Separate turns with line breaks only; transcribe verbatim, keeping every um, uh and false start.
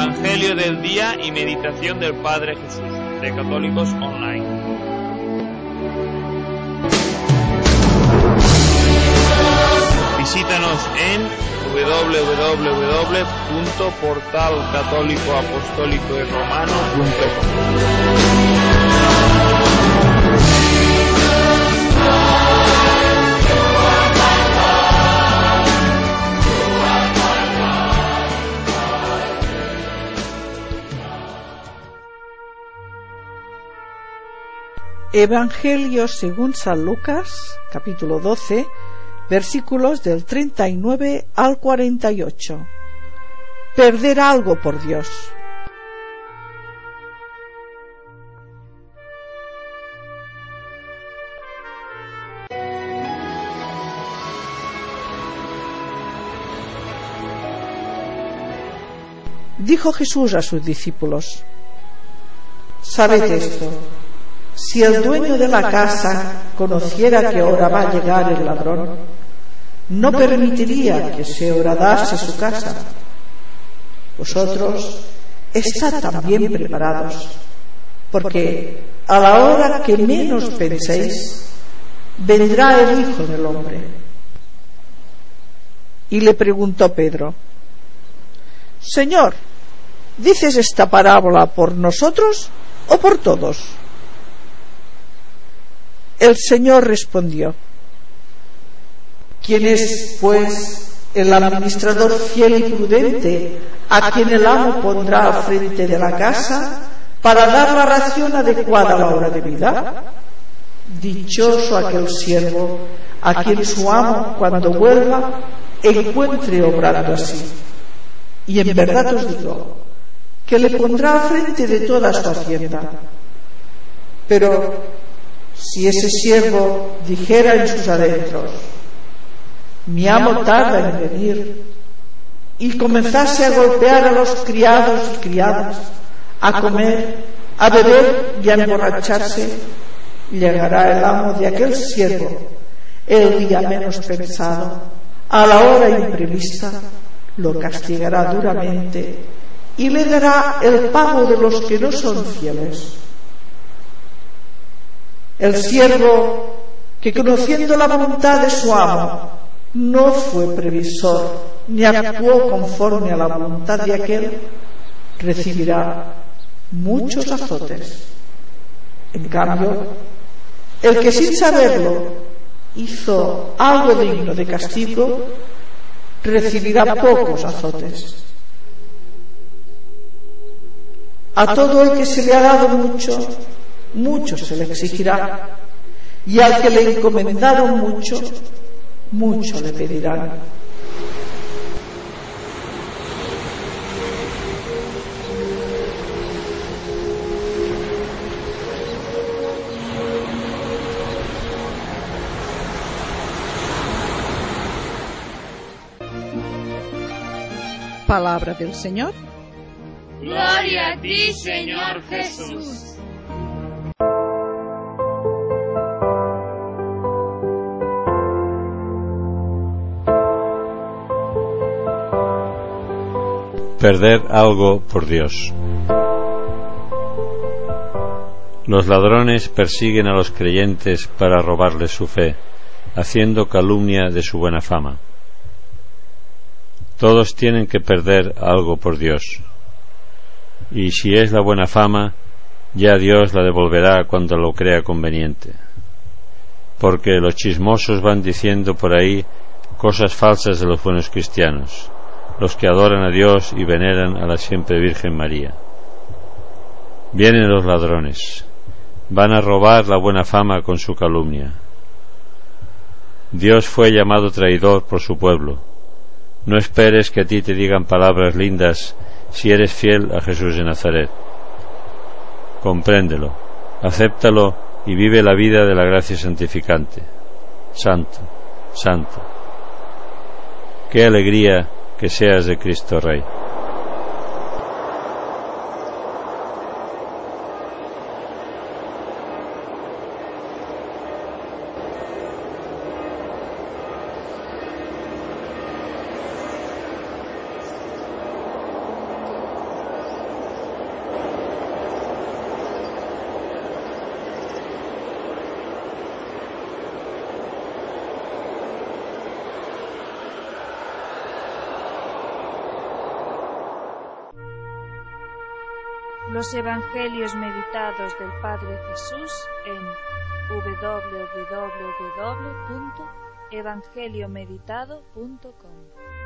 Evangelio del día y meditación del Padre Jesús, de Católicos Online. Visítanos en doble u doble u doble u punto portal católico apostólico y romano punto com.
Evangelio según San Lucas, capítulo doce, versículos del treinta y nueve al cuarenta y ocho. Perder algo por Dios. Dijo Jesús a sus discípulos: «Sabed esto. Si el dueño de la casa conociera que ahora va a llegar el ladrón, no permitiría que se horadase su casa. Vosotros estad también preparados, porque a la hora que menos penséis, vendrá el Hijo del Hombre». Y le preguntó Pedro: «Señor, ¿dices esta parábola por nosotros o por todos?» El Señor respondió: ¿Quién es, pues, el administrador fiel y prudente a quien el amo pondrá al frente de la casa para dar la ración adecuada a la hora de vida? Dichoso aquel siervo a quien su amo, cuando vuelva, encuentre obrando así. Y en verdad os digo que le pondrá al frente de toda su hacienda. Pero si ese siervo dijera en sus adentros: «Mi amo tarda en venir», y comenzase a golpear a los criados y criadas, a comer, a beber y a emborracharse, llegará el amo de aquel siervo el día menos pensado, a la hora imprevista, lo castigará duramente y le dará el pago de los que no son fieles. El siervo que, conociendo la voluntad de su amo, no fue previsor ni actuó conforme a la voluntad de aquel, recibirá muchos azotes. En cambio, el que sin saberlo hizo algo digno de castigo, recibirá pocos azotes. A todo el que se le ha dado mucho, mucho se le exigirá, y al que le encomendaron mucho, mucho le pedirán. Palabra del Señor.
Gloria a ti, Señor Jesús.
Perder algo por Dios. Los ladrones persiguen a los creyentes para robarles su fe, haciendo calumnia de su buena fama. Todos tienen que perder algo por Dios, y si es la buena fama, ya Dios la devolverá cuando lo crea conveniente, porque los chismosos van diciendo por ahí cosas falsas de los buenos cristianos, los que adoran a Dios y veneran a la siempre Virgen María. Vienen los ladrones, van a robar la buena fama con su calumnia. Dios fue llamado traidor por su pueblo. No esperes que a ti te digan palabras lindas si eres fiel a Jesús de Nazaret. Compréndelo, acéptalo y vive la vida de la gracia santificante. Santo, santo. Qué alegría que seas de Cristo Rey.
los Evangelios meditados del Padre Jesús en doble u doble u doble u punto evangeliomeditado punto com.